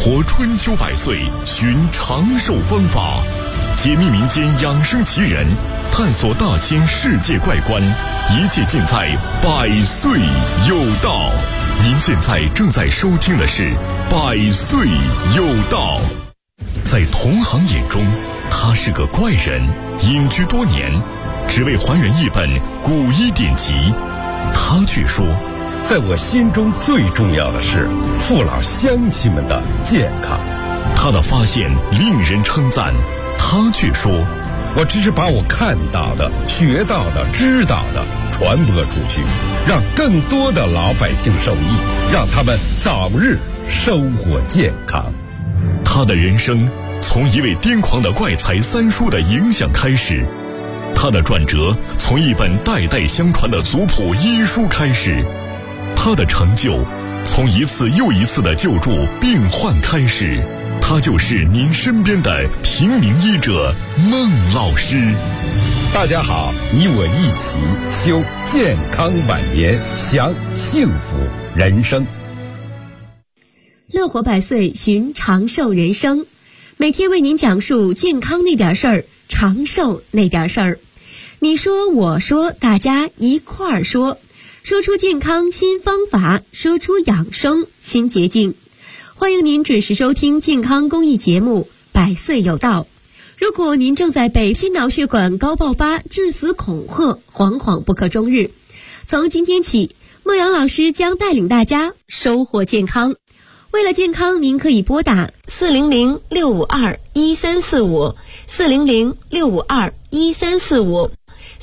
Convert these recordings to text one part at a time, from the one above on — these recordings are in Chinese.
活春秋百岁，寻长寿方法，解密民间养生奇人，探索大千世界怪观，一切尽在百岁有道。您现在正在收听的是百岁有道。在同行眼中，他是个怪人，隐居多年，只为还原一本古医典籍。他却说， 在我心中最重要的是父老乡亲们的健康。 他的发现令人称赞，他却说， 我只是把我看到的、学到的、知道的传播出去，让更多的老百姓受益，让他们早日收获健康。 他的人生从一位癫狂的怪才三叔的影响开始，他的转折从一本代代相传的族谱医书开始，他的成就从一次又一次的救助病患开始。他就是您身边的平民医者孟老师。 大家好，你我一起修健康晚年，享幸福人生。 乐活百岁，寻长寿人生，每天为您讲述健康那点事儿，长寿那点事儿。你说我说，大家一块儿说，说出健康新方法，说出养生新捷径。欢迎您准时收听健康公益节目《百岁有道》。如果您正在被心脑血管高爆发致死恐吓，惶惶不可终日，从今天起，孟阳老师将带领大家收获健康。为了健康，您可以拨打400-652-1345 400-652-1345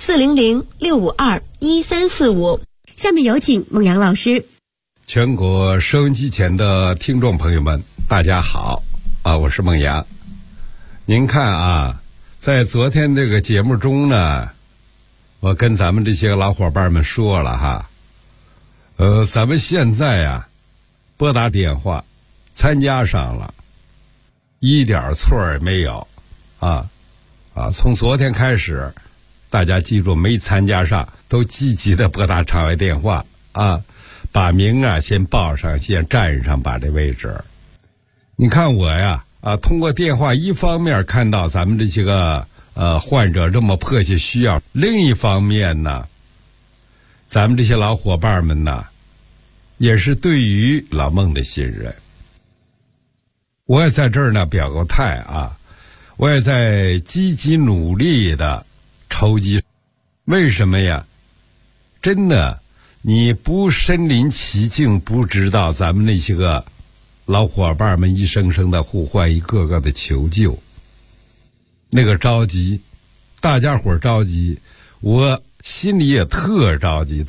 400-652-1345。下面有请孟阳老师。 全国收音机前的听众朋友们，大家好我是孟阳。您看在昨天这个节目中呢，我跟咱们这些老伙伴们说了咱们现在拨打电话参加上了，一点错也没有从昨天开始，大家记住，没参加上都积极的拨打场外电话把名先报上，先占上，把这位置。你看我通过电话，一方面看到咱们这些个患者这么迫切需要，另一方面呢，咱们这些老伙伴们呢，也是对于老孟的信任。我也在这儿呢表个态我也在积极努力的筹集。为什么呀？真的，你不身临其境，不知道咱们那些个老伙伴们一声声的呼唤，一个个的求救，那个着急，大家伙着急，我心里也特着急。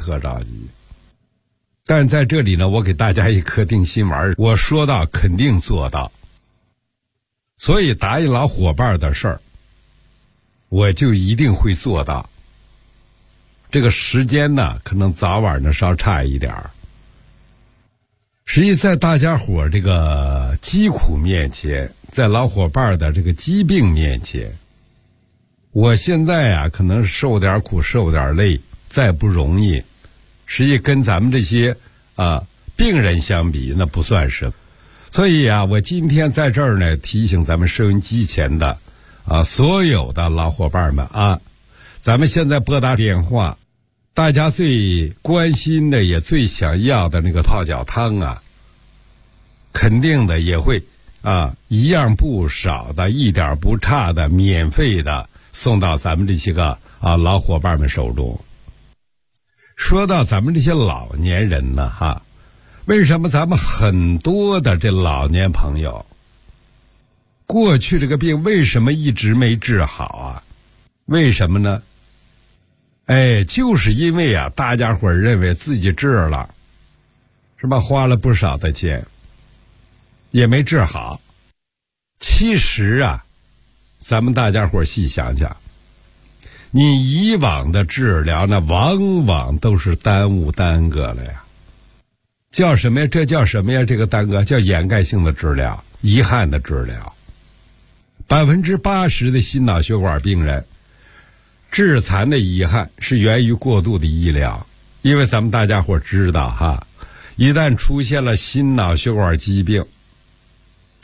但是在这里呢，我给大家一颗定心丸，我说到肯定做到。所以答应老伙伴的事儿，我就一定会做到。这个时间呢，可能早晚呢稍差一点儿。实际在大家伙这个疾苦面前，在老伙伴的这个疾病面前，我现在可能受点苦，受点累，再不容易，实际跟咱们这些病人相比，那不算什么。所以我今天在这儿呢，提醒咱们收音机前的所有的老伙伴们咱们现在拨打电话，大家最关心的也最想要的那个泡脚汤肯定的也会一样不少的，一点不差的，免费的送到咱们这些个老伙伴们手中。说到咱们这些老年人呢为什么咱们很多的这老年朋友过去这个病为什么一直没治好为什么呢？就是因为大家伙认为自己治了，是吧？花了不少的钱，也没治好。其实咱们大家伙细想想，你以往的治疗呢，往往都是耽搁了呀。叫什么呀？这叫什么呀？这个耽搁叫掩盖性的治疗，遗憾的治疗。80%的心脑血管病人致残的遗憾是源于过度的医疗。因为咱们大家伙知道一旦出现了心脑血管疾病，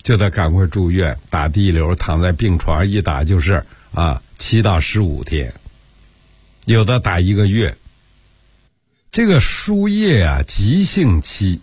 就得赶快住院，打滴流，躺在病床上一打就是7到15天，有的打1个月。这个输液急性期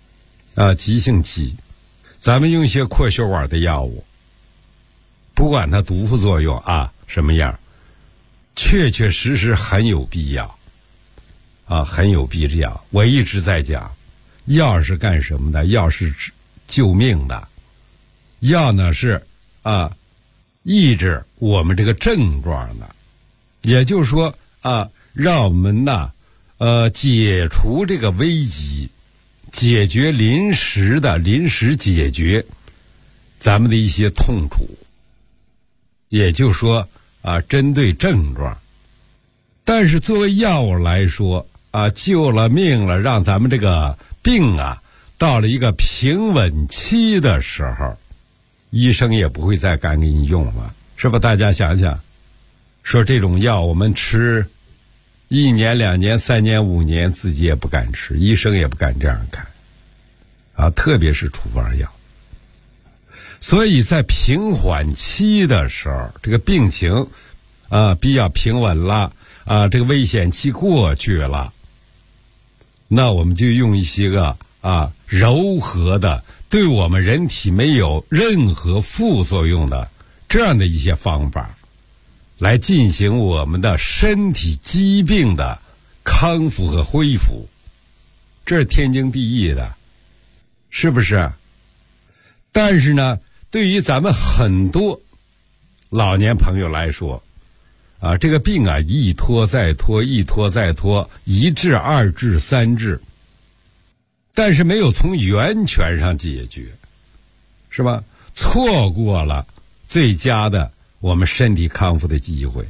咱们用一些扩血管的药物，不管它毒副作用什么样，确确实实很有必要很有必要。我一直在讲，药是干什么的？药是救命的，药呢是抑制我们这个症状的，也就是说让我们解除这个危机，解决临时解决咱们的一些痛楚，也就是说针对症状。但是作为药物来说救了命了，让咱们这个病到了一个平稳期的时候，医生也不会再敢给你用了，是吧？大家想想，说这种药我们吃1年、2年、3年、5年，自己也不敢吃，医生也不敢这样干特别是处方药。所以在平缓期的时候，这个病情比较平稳了这个危险期过去了，那我们就用一些个柔和的，对我们人体没有任何副作用的这样的一些方法，来进行我们的身体疾病的康复和恢复，这是天经地义的，是不是？但是呢，对于咱们很多老年朋友来说这个病一拖再拖，一拖再拖，1治2治3治，但是没有从源泉上解决，是吧？错过了最佳的我们身体康复的机会。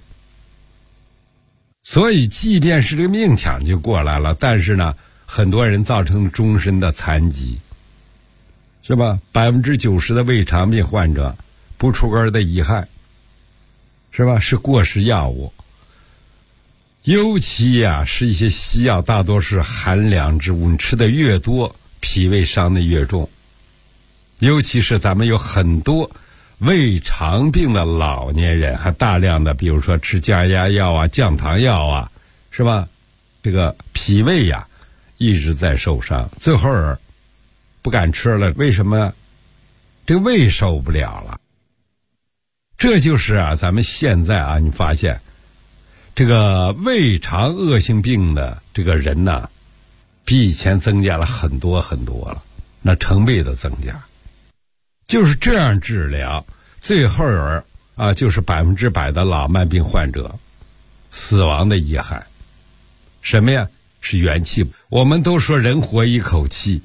所以即便是这个命抢就过来了，但是呢，很多人造成终身的残疾，是吧？90%的胃肠病患者不出根的遗憾，是吧？是过时药物，尤其是一些西药，大多是含两质物，你吃的越多，脾胃伤的越重。尤其是咱们有很多胃肠病的老年人，还大量的比如说吃降压药降糖药是吧？这个脾胃一直在受伤，最后不敢吃了，为什么？这个胃受不了了。这就是咱们现在你发现这个胃肠恶性病的这个人比以前增加了很多很多了，那成倍的增加。就是这样治疗，最后就是100%的老慢病患者死亡的遗憾。什么呀？是元气。我们都说人活一口气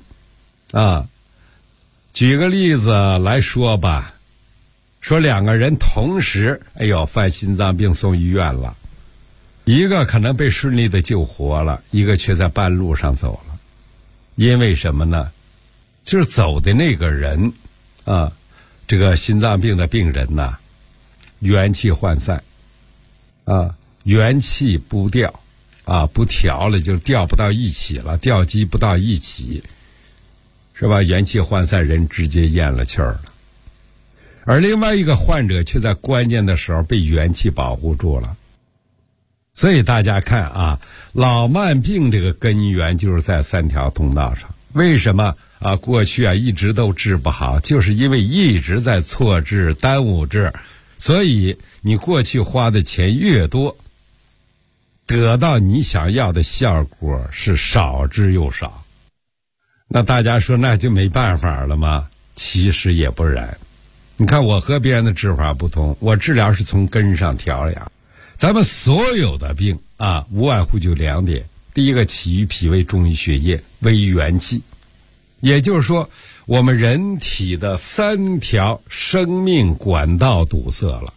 举个例子来说吧，说2个人同时犯心脏病送医院了，一个可能被顺利的救活了，一个却在半路上走了。因为什么呢？就是走的那个人这个心脏病的病人元气涣散元气不调不调了，就调不到一起了，调机不到一起，是吧？元气涣散，人直接咽了气儿了。而另外一个患者却在关键的时候被元气保护住了。所以大家看老慢病这个根源就是在3条通道上。为什么过去一直都治不好？就是因为一直在错治、耽误治，所以你过去花的钱越多，得到你想要的效果是少之又少。那大家说那就没办法了吗？其实也不然。你看我和别人的治法不同，我治疗是从根上调养。咱们所有的病无外乎就2点。第一个，起于脾胃，重于血液，微于元气。也就是说，我们人体的3条生命管道堵塞了。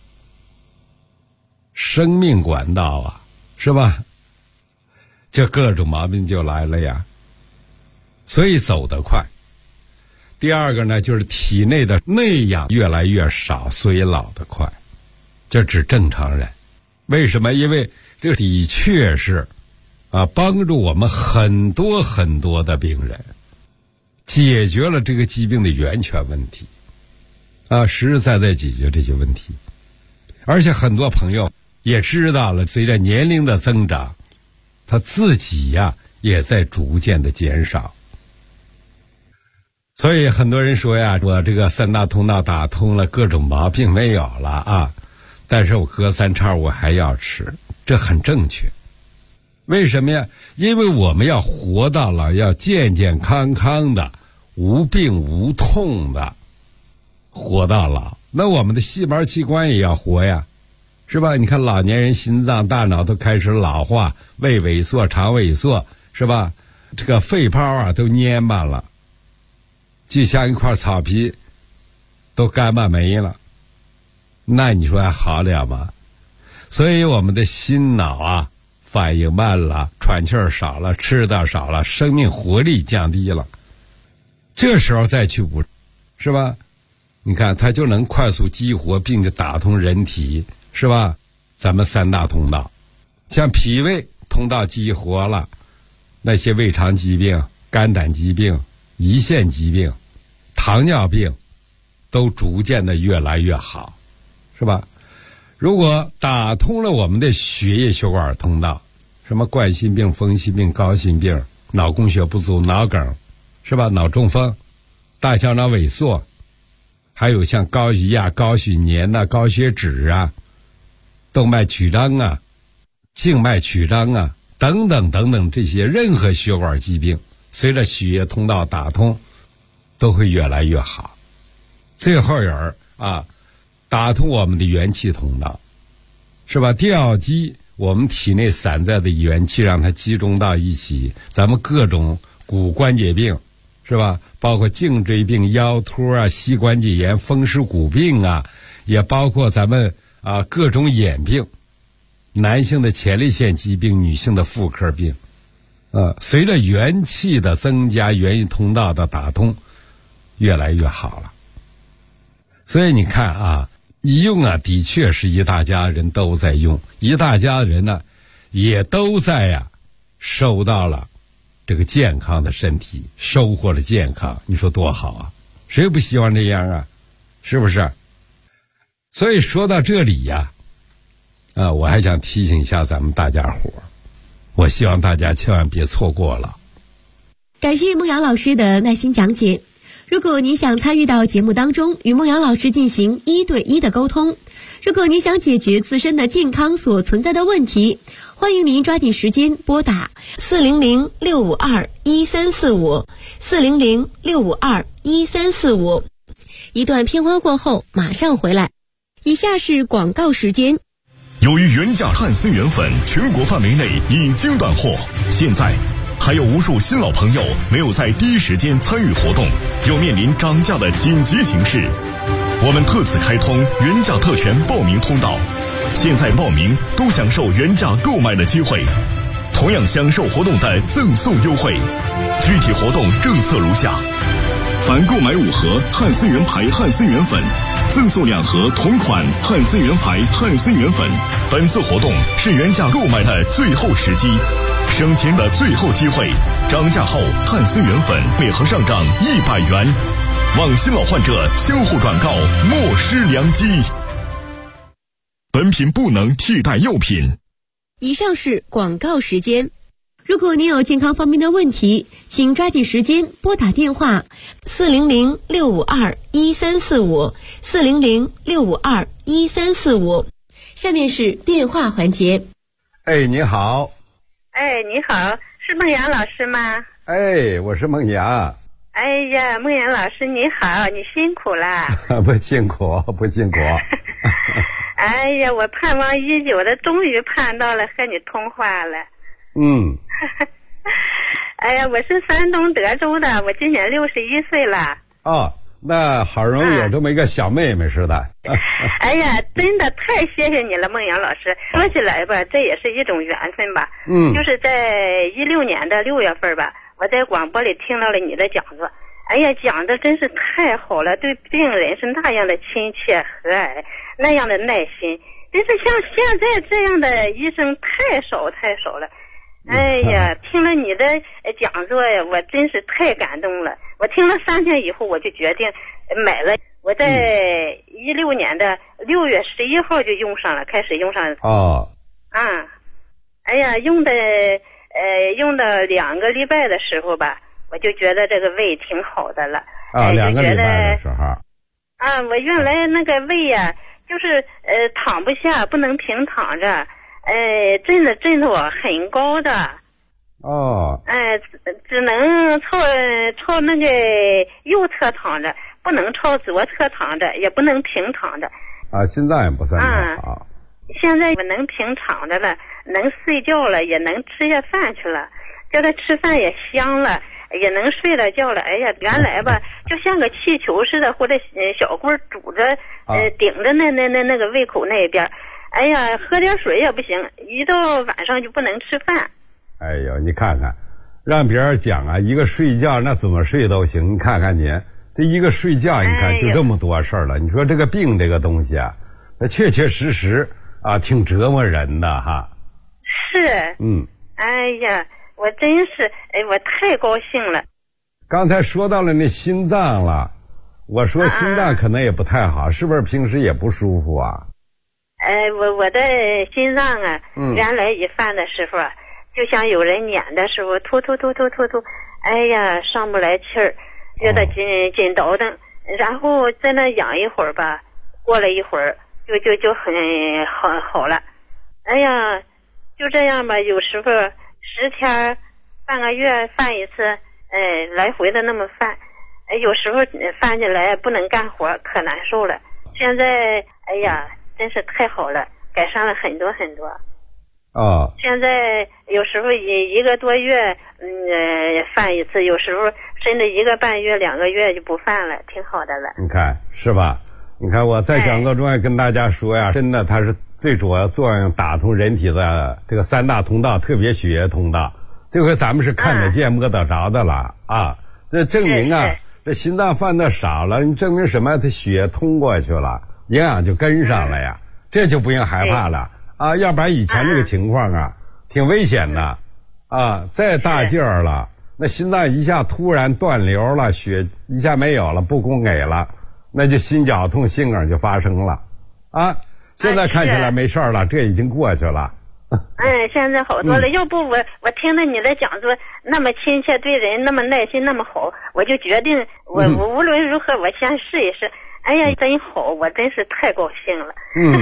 生命管道是吧？这各种毛病就来了呀。所以走得快。第二个呢，就是体内的内氧越来越少，所以老得快。这指正常人。为什么？因为这的确是帮助我们很多很多的病人解决了这个疾病的源泉问题。 实实在在解决这些问题。而且很多朋友也知道了，随着年龄的增长，他自己呀也在逐渐的减少。所以很多人说呀，我这个3大通道打通了，各种毛病没有了啊，但是我隔3差我还要吃，这很正确。为什么呀？因为我们要活到老，要健健康康的，无病无痛的活到老。那我们的细胞器官也要活呀，是吧？你看老年人心脏大脑都开始老化，胃萎缩肠萎缩，是吧？这个肺泡啊都蔫巴了，就像一块草皮都干巴没了，那你说还好了吗？所以我们的心脑啊反应慢了，喘气儿少了，吃的少了，生命活力降低了，这时候再去补，是吧？你看它就能快速激活并且打通人体，是吧？咱们3大通道，像脾胃通道激活了，那些胃肠疾病、肝胆疾病、胰腺疾病、糖尿病都逐渐的越来越好，是吧？如果打通了我们的血液血管通道，什么冠心病、风湿病、高心病、脑供血不足、脑梗，是吧？脑中风、大小脑萎缩，还有像高血压、高血粘啊、高血脂啊、动脉曲张啊、静脉曲张啊等等等等，这些任何血管疾病，随着血液通道打通，都会越来越好。最后人啊，打通我们的元气通道，是吧？调集我们体内散在的元气，让它集中到一起。咱们各种骨关节病，是吧？包括颈椎病、腰托啊、膝关节炎、风湿骨病啊，也包括咱们各种眼病，男性的前列腺疾病，女性的妇科病。随着元气的增加，元气通道的打通，越来越好了。所以你看啊，医用啊，的确是一大家人都在用，一大家人呢，也都在收到了这个健康的身体，收获了健康，你说多好啊！谁不希望这样啊？是不是？所以说到这里呀，我还想提醒一下咱们大家伙，我希望大家千万别错过了。 感谢孟阳老师的耐心讲解。如果您想参与到节目当中，与孟阳老师进行1对1的沟通，如果您想解决自身的健康所存在的问题，欢迎您抓紧时间拨打400-652-1345 400-652-1345。一段片花过后马上回来。以下是广告时间。 由于原价汉森原粉全国范围内已经断货，现在还有无数新老朋友没有在第一时间参与活动，又面临涨价的紧急形势。我们特此开通原价特权报名通道，现在报名都享受原价购买的机会，同样享受活动的赠送优惠。具体活动政策如下：凡购买5盒汉森原牌汉森原粉，赠送2盒同款汉森原牌汉森原粉。本次活动是原价购买的最后时机，省钱的最后机会。涨价后汉森原粉每盒上涨100元，望新老患者相互转告，莫失良机。本品不能替代药品。 以上是广告时间。如果您有健康方面的问题，请抓紧时间拨打电话400-652-1345 400-652-1345。下面是电话环节。 你好。 你好，是孟阳老师吗？ 我是孟阳。 哎呀，孟阳老师你好，你辛苦了。 不辛苦，不辛苦。 哎呀，我盼望已久的，终于盼到了和你通话了。哎呀，我是山东德州的，我今年61岁了。 那好容易有这么一个小妹妹似的。 哎呀，真的太谢谢你了，孟阳老师。说起来吧，这也是一种缘分吧。就是在16年的6月份吧，我在广播里听到了你的讲座。哎呀，讲的真是太好了，对病人是那样的亲切和蔼，那样的耐心，真是像现在这样的医生太少了。哎呀，听了你的讲座呀，我真是太感动了。我听了3天以后，我就决定买了我在16年的6月11号就用上了，开始用上了。 哦。 哎呀，用到2个礼拜的时候吧，我就觉得这个胃挺好的了。 2个礼拜的时候。 我原来那个胃呀，就是躺不下，不能平躺着，震度很高的。 哦。 只能朝那个右侧躺着，不能朝左侧躺着，也不能平躺着。 心脏也不算太好。 现在我能平躺着了，能睡觉了，也能吃下饭去了，叫他吃饭也香了，也能睡了觉了。哎呀，原来吧，就像个气球似的，或者小棍拄着，顶着那个胃口那边。哎呀，喝点水也不行，一到晚上就不能吃饭。 哎呦，你看看，让别人讲啊，一个睡觉那怎么睡都行。你看看你这一个睡觉，你看就这么多事儿了。你说这个病这个东西啊，它确确实实挺折磨人的哈。 是。哎呀，我真是，我太高兴了。 刚才说到了那心脏了，我说心脏可能也不太好，是不是平时也不舒服啊？ 我的心脏啊，原来一犯的时候啊，就像有人撵的时候，突，哎呀，上不来气儿，觉得紧倒腾，然后在那养一会儿吧，过了一会儿就很好了。哎呀，就这样吧，有时候10天半个月犯一次，来回的那么犯，有时候犯起来不能干活，可难受了。现在哎呀，真是太好了，改善了很多很多。现在有时候一个多月犯一次，有时候甚至1个半月2个月就不犯了，挺好的了。 你看是吧？你看我在讲座中也跟大家说呀，真的它是最主要作用打通人体的这个3大通道，特别血液通道。这回咱们是看得见摸得着的了这证明这心脏犯的少了，你证明什么？它血通过去了，营养就跟上了呀，这就不用害怕了要不然以前这个情况挺危险的再大劲儿了，那心脏一下突然断流了，血一下没有了，不供给了，那就心绞痛心梗就发生了现在看起来没事了，这已经过去了。 现在好多了。要不我听了你的讲座那么亲切，对人那么耐心，那么好，我就决定我无论如何我先试一试。哎呀，真好，我真是太高兴了。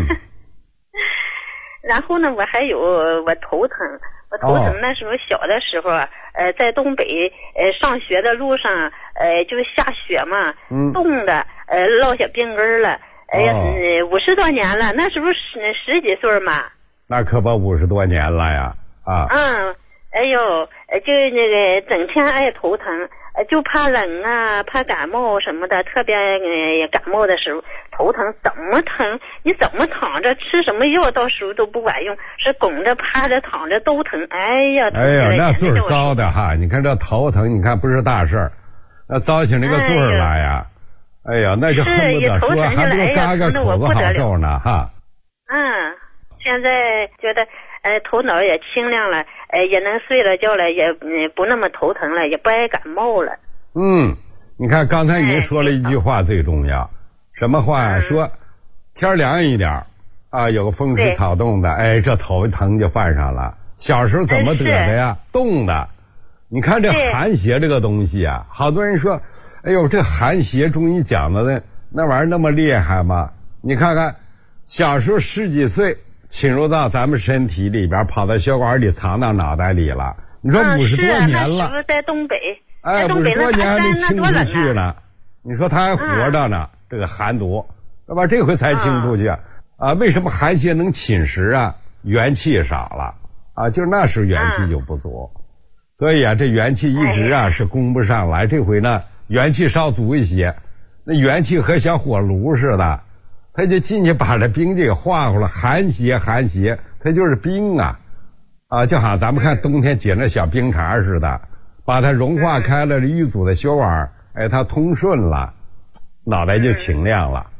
然后呢，我还有我头疼，那时候小的时候在东北上学的路上就是下雪嘛，冻的落下冰根了。哎呀，50多年了，那时候十几岁嘛。 那可不50多年了呀哎呦，就那个整天爱头疼，就怕冷怕感冒什么的，特别感冒的时候头疼，怎么疼？你怎么躺着吃什么药，到时候都不管用，是拱着趴着躺着都疼。哎呀， 那罪儿糟的哈！你看这头疼，你看不是大事儿，那糟起那个罪儿来呀！哎呀，那就恨不得说还不如嘎个口子好受呢哈。 现在觉得头脑也清亮了，也能睡了觉了，也不那么头疼了，也不爱感冒了。 你看刚才您说了一句话最重要，什么话呀？说天凉一点有个风吹草动的，这头疼就犯上了。小时候怎么得的呀？冻的。你看这寒邪这个东西好多人说，哎呦，这寒邪中医讲的那玩意儿那么厉害吗？你看看小时候10几岁侵入到咱们身体里边，跑到血管里藏到脑袋里了。你说50多年了， 在东北 50多年还没清出去呢。你说他还活着呢，这个寒毒，对吧？这回才清出去为什么寒邪能侵蚀元气少了就是那时候元气就不足，所以这元气一直是供不上来。这回呢，元气稍足一些，那元气和小火炉似的。他就进去把这冰就给化乎了，寒邪，它就是冰就好像咱们看冬天解那小冰碴似的，把它融化开了，淤阻的血管它通顺了，脑袋就清亮了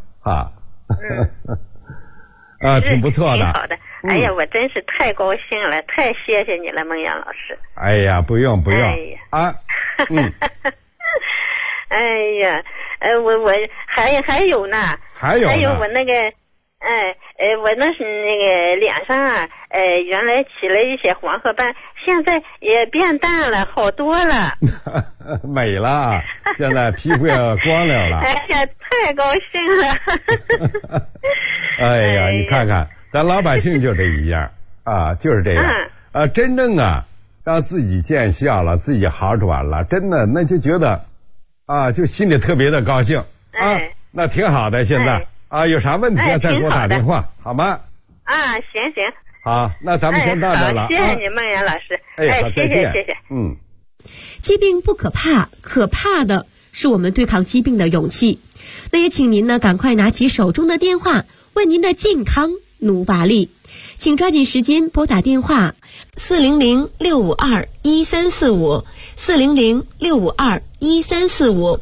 挺不错的。 好的，哎呀，我真是太高兴了，太谢谢你了，孟阳老师。 哎呀，不用哎呀， 我还有呢， 还有我那个，我那是那个脸上啊，原来起了一些黄褐斑，现在也变淡了，好多了。 美了，现在皮肤也光亮了。 哎呀，太高兴了。 哎呀，你看看，咱老百姓就这一样啊，就是这样。真正啊，让自己见效了，自己好转了，真的那就觉得啊，就心里特别的高兴啊，那挺好的。现在啊，有啥问题再给我打电话，好吗？ 啊，行。 好，那咱们先到这了。 谢谢你，孟岩老师。 好， 谢谢。 疾病不可怕，可怕的是我们对抗疾病的勇气。那也请您呢赶快拿起手中的电话，为您的健康努把力。请抓紧时间拨打电话400-652-1345 400-652-1345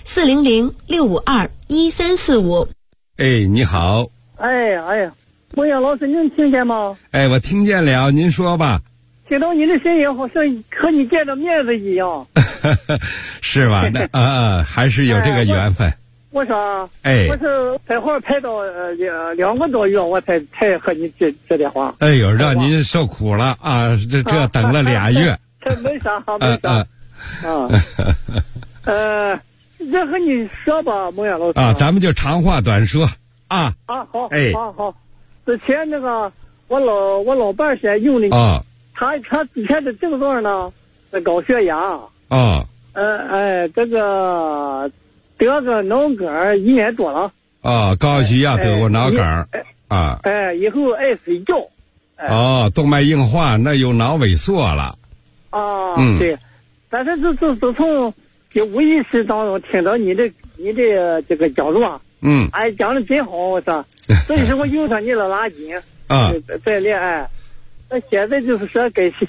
400-652-1345。 你好。 孟岩老师，您听见吗？ 我听见了，您说吧。 听到你的声音，好像和你见着面子一样。 是吧？那还是有这个缘分。 我说，我是拍画拍到2个多月，我才和你接电话。 哎呦，让您受苦了啊！这等了2月。 没啥。这和你说吧，孟岩老师。 咱们就长话短说啊。 好。之前那个我老伴先用的他之前的症状呢是高血压。这个得个脑梗1年多了。 高血压得过脑梗以后爱睡觉。 动脉硬化，那有脑萎缩了。 对。但是自从无意识当中听到你的这个讲座，讲的真好，我说，所以说我用上你的拉筋在恋爱。那现在就是说给手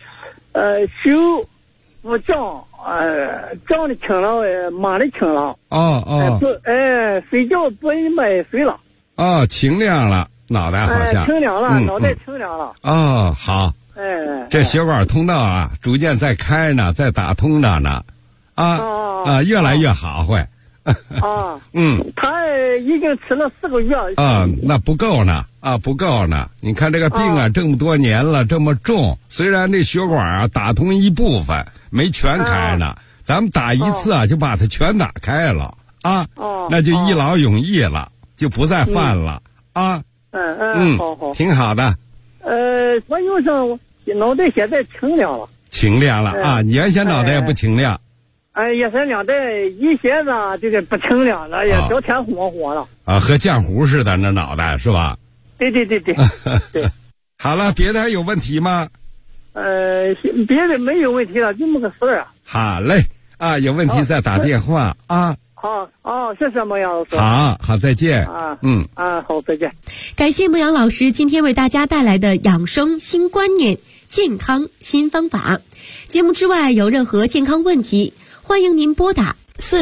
不胀，胀的轻了，麻的轻了。睡觉不爱睡了。 清亮了，脑袋好像。 清亮了，脑袋清亮了。 好。这血管通道啊，逐渐在开呢，在打通着呢。越来越好会。 他已经吃了4个月。 那不够呢。不够呢。你看这个病这么多年了，这么重，虽然这血管打通一部分，没全开呢。咱们打一次就把它全打开了那就一劳永逸了，就不再犯了好， 挺好的。 我用上脑袋现在清亮了。 清亮了你原先脑袋也不清亮。 原先脑袋一些子就是不清亮了，也焦天火火了。 和浆糊似的那脑袋是吧？ 对。 好了，别的还有问题吗？ 别的没有问题了，就这么个事儿。 好嘞，有问题再打电话好，谢谢孟阳老师。 好，再见。 好，再见。 感谢孟阳老师今天为大家带来的养生新观念、健康新方法。节目之外有任何健康问题，欢迎您拨打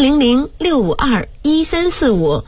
400-652-1345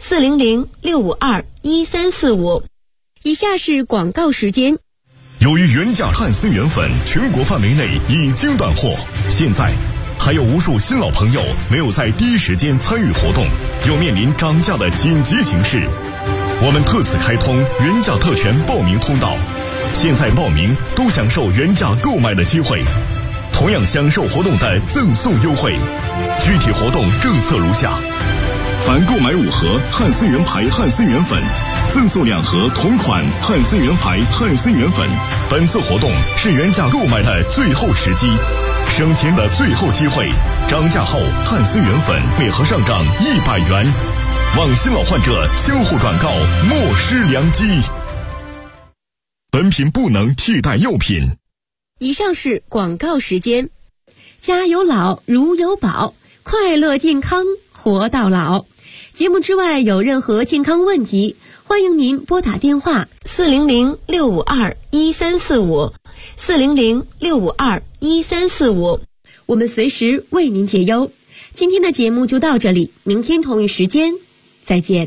400-652-1345。以下是广告时间。 由于原价汉森原粉全国范围内已经断货，现在还有无数新老朋友没有在第一时间参与活动，又面临涨价的紧急形势。我们特此开通原价特权报名通道，现在报名都享受原价购买的机会，同样享受活动的赠送优惠。具体活动政策如下：凡购买5盒汉森原牌汉森原粉，赠送2盒同款汉森原牌汉森原粉。本次活动是原价购买的最后时机，省钱的最后机会。涨价后汉森原粉每盒上涨100元，望新老患者相互转告，莫失良机。本品不能替代药品。 以上是广告时间。家有老，如有宝，快乐健康活到老。节目之外有任何健康问题，欢迎您拨打电话400-652-1345 400-652-1345，我们随时为您解忧。今天的节目就到这里，明天同一时间再见。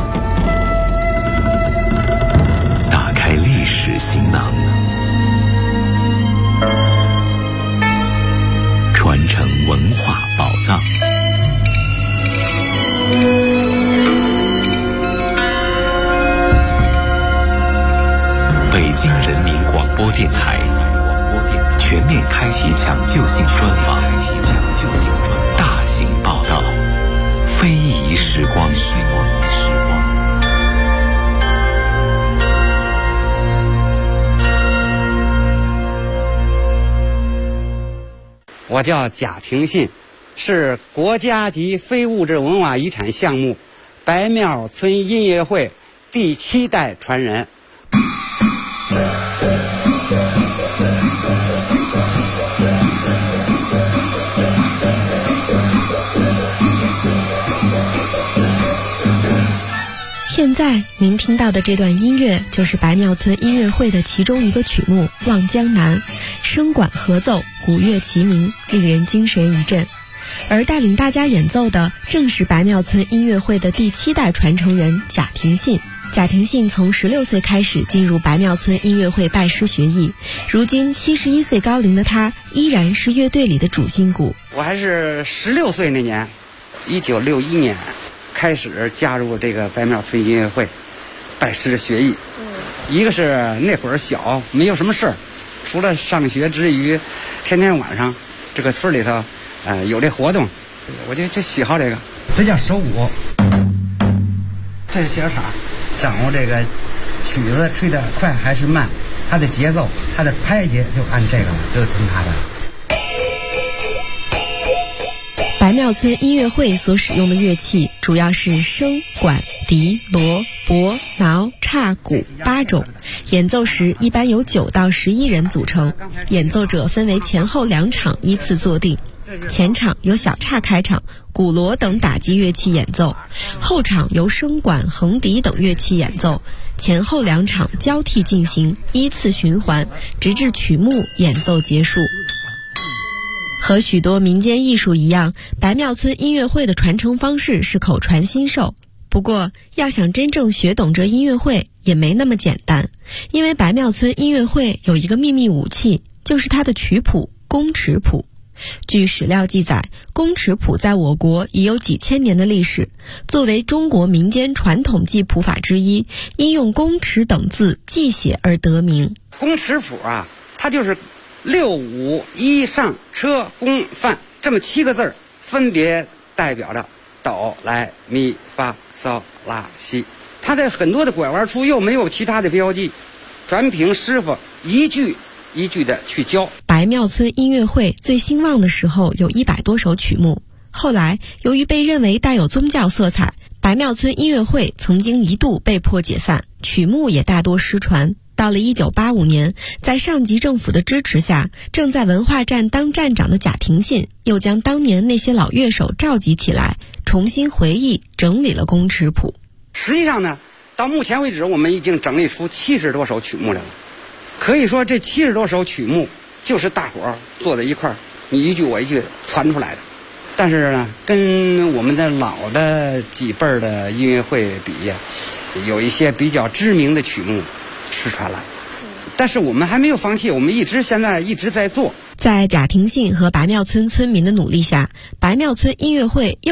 打开历史行囊， 京人民广播电台全面开启抢救性专访，大型报道，非遗时光。 我叫贾廷信，是国家级非物质文化遗产项目白庙村音乐会第7代传人。 现在您听到的这段音乐就是白庙村音乐会的其中一个曲目《望江南》，声管合奏，鼓乐齐鸣，令人精神一振。而带领大家演奏的正是白庙村音乐会的第7代传承人贾廷信。贾廷信从16岁开始进入白庙村音乐会拜师学艺，如今71岁高龄的他依然是乐队里的主心骨。 我还是16岁那年，1961年开始加入这个白庙村音乐会拜师学艺。一个是那会儿小，没有什么事儿，除了上学之余，天天晚上这个村里头有这活动，我就喜好这个。这叫手鼓，这是小叉，掌握这个曲子吹得快还是慢，它的节奏，它的拍节就按这个了，都听它的。 白庙村音乐会所使用的乐器主要是笙、管、笛、锣、钹、挠、叉、鼓8种，演奏时一般由9到11人组成，演奏者分为前后2场依次坐定。前场由小叉开场，鼓锣等打击乐器演奏，后场由笙管、横笛等乐器演奏，前后2场交替进行，依次循环，直至曲目演奏结束。和许多民间艺术一样，白庙村音乐会的传承方式是口传心授。不过，要想真正学懂这音乐会也没那么简单，因为白庙村音乐会有一个秘密武器，就是它的曲谱——宫尺谱。据史料记载，宫尺谱在我国已有几千年的历史，作为中国民间传统记谱法之一，因用宫尺等字记写而得名。 宫尺谱啊，它就是6、5、1上车宫范这么7个字，分别代表着哆来咪发嗦拉西。它的很多的拐弯处又没有其他的标记，全凭师傅一句一句的去教。 白庙村音乐会最兴旺的时候有100多首曲目，后来由于被认为带有宗教色彩，白庙村音乐会曾经一度被迫解散，曲目也大多失传。到了1985年，在上级政府的支持下，正在文化站当站长的贾廷信又将当年那些老乐手召集起来，重新回忆整理了宫尺谱。 实际上呢，到目前为止我们已经整理出70多首曲目来了。可以说这70多首曲目就是大伙儿坐在一块儿，你一句我一句传出来的。但是呢，跟我们的老的几辈儿的音乐会比呀，有一些比较知名的曲目失传了，但是我们还没有放弃，我们现在一直在做。 在贾廷信和白庙村村民的努力下，白庙村音乐会又